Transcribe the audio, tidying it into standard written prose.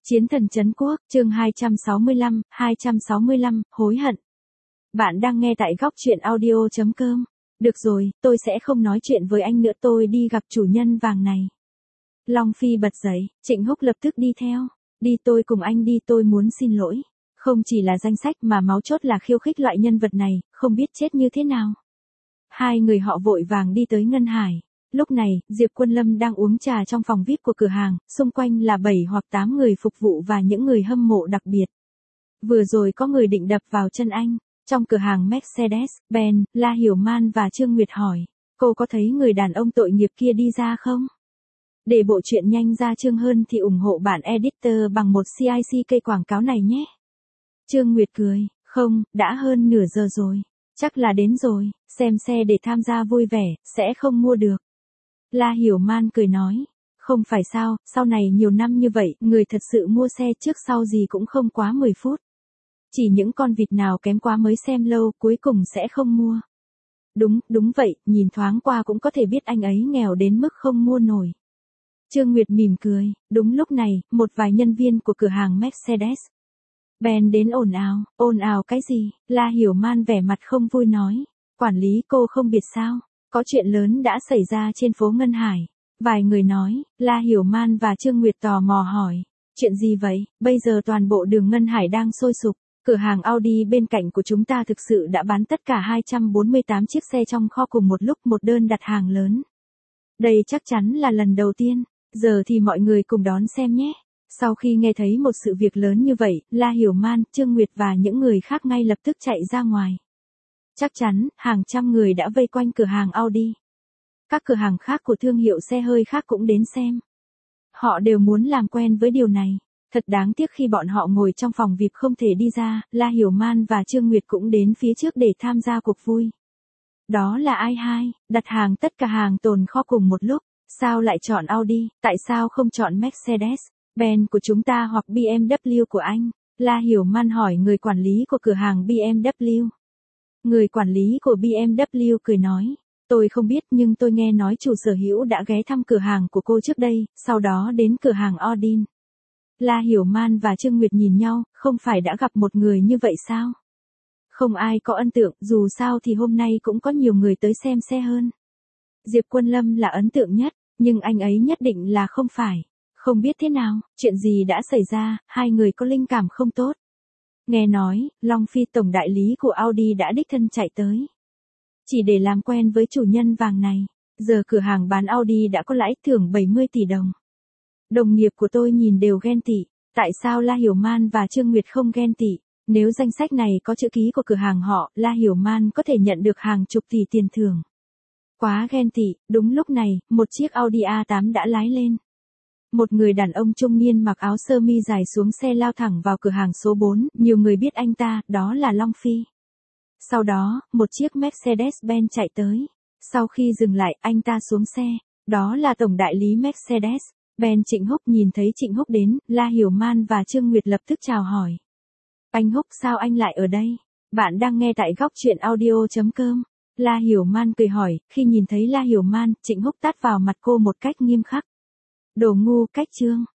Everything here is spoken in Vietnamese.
Chiến thần trấn quốc, chương 265, hối hận. Bạn đang nghe tại góc truyện audio.com. Được rồi, tôi sẽ không nói chuyện với anh nữa, tôi đi gặp chủ nhân vàng này. Long Phi bật dậy, Trịnh Húc lập tức đi theo. Đi, tôi cùng anh đi, tôi muốn xin lỗi. Không chỉ là danh sách mà máu chốt là khiêu khích loại nhân vật này, không biết chết như thế nào. Hai người họ vội vàng đi tới Ngân Hải. Lúc này, Diệp Quân Lâm đang uống trà trong phòng VIP của cửa hàng, xung quanh là 7 hoặc 8 người phục vụ và những người hâm mộ đặc biệt. Vừa rồi có người định đập vào chân anh. Trong cửa hàng Mercedes-Benz, La Hiểu Man và Trương Nguyệt hỏi, cô có thấy người đàn ông tội nghiệp kia đi ra không? Để bộ truyện nhanh ra chương hơn thì ủng hộ bản editor bằng một CIC quảng cáo này nhé. Trương Nguyệt cười, không, đã hơn nửa giờ rồi. Chắc là đến rồi, xem xe để tham gia vui vẻ, sẽ không mua được. La Hiểu Man cười nói, không phải sao, sau này nhiều năm như vậy, người thật sự mua xe trước sau gì cũng không quá 10 phút. Chỉ những con vịt nào kém quá mới xem lâu, cuối cùng sẽ không mua. Đúng vậy, nhìn thoáng qua cũng có thể biết anh ấy nghèo đến mức không mua nổi. Trương Nguyệt mỉm cười, đúng lúc này, một vài nhân viên của cửa hàng Mercedes-Benz đến ồn ào cái gì? La Hiểu Man vẻ mặt không vui nói, quản lý cô không biết sao? Có chuyện lớn đã xảy ra trên phố Ngân Hải. Vài người nói, La Hiểu Man và Trương Nguyệt tò mò hỏi, chuyện gì vậy? Bây giờ toàn bộ đường Ngân Hải đang sôi sục. Cửa hàng Audi bên cạnh của chúng ta thực sự đã bán tất cả 248 chiếc xe trong kho cùng một lúc, một đơn đặt hàng lớn. Đây chắc chắn là lần đầu tiên, giờ thì mọi người cùng đón xem nhé. Sau khi nghe thấy một sự việc lớn như vậy, La Hiểu Man, Trương Nguyệt và những người khác ngay lập tức chạy ra ngoài. Chắc chắn, hàng trăm người đã vây quanh cửa hàng Audi. Các cửa hàng khác của thương hiệu xe hơi khác cũng đến xem. Họ đều muốn làm quen với điều này. Thật đáng tiếc khi bọn họ ngồi trong phòng VIP không thể đi ra, La Hiểu Man và Trương Nguyệt cũng đến phía trước để tham gia cuộc vui. Đó là ai hai, đặt hàng tất cả hàng tồn kho cùng một lúc, sao lại chọn Audi, tại sao không chọn Mercedes-Benz của chúng ta hoặc BMW của anh? La Hiểu Man hỏi người quản lý của cửa hàng BMW. Người quản lý của BMW cười nói, tôi không biết nhưng tôi nghe nói chủ sở hữu đã ghé thăm cửa hàng của cô trước đây, sau đó đến cửa hàng Audi. La Hiểu Man và Trương Nguyệt nhìn nhau, không phải đã gặp một người như vậy sao? Không ai có ấn tượng, dù sao thì hôm nay cũng có nhiều người tới xem xe hơn. Diệp Quân Lâm là ấn tượng nhất, nhưng anh ấy nhất định là không phải. Không biết thế nào, chuyện gì đã xảy ra, hai người có linh cảm không tốt. Nghe nói, Long Phi tổng đại lý của Audi đã đích thân chạy tới. Chỉ để làm quen với chủ nhân vàng này. Giờ cửa hàng bán Audi đã có lãi thưởng 70 tỷ đồng. Đồng nghiệp của tôi nhìn đều ghen tị. Tại sao La Hiểu Man và Trương Nguyệt không ghen tị? Nếu danh sách này có chữ ký của cửa hàng họ, La Hiểu Man có thể nhận được hàng chục tỷ tiền thưởng. Quá ghen tị, đúng lúc này, một chiếc Audi A8 đã lái lên. Một người đàn ông trung niên mặc áo sơ mi dài xuống xe lao thẳng vào cửa hàng số 4, nhiều người biết anh ta, đó là Long Phi. Sau đó, một chiếc Mercedes-Benz chạy tới. Sau khi dừng lại, anh ta xuống xe, đó là tổng đại lý Mercedes-Benz Trịnh Húc. Nhìn thấy Trịnh Húc đến, La Hiểu Man và Trương Nguyệt lập tức chào hỏi. Anh Húc, sao anh lại ở đây? Bạn đang nghe tại góc truyện audio.com. La Hiểu Man cười hỏi, khi nhìn thấy La Hiểu Man, Trịnh Húc tát vào mặt cô một cách nghiêm khắc. Đồ ngu, cách trương.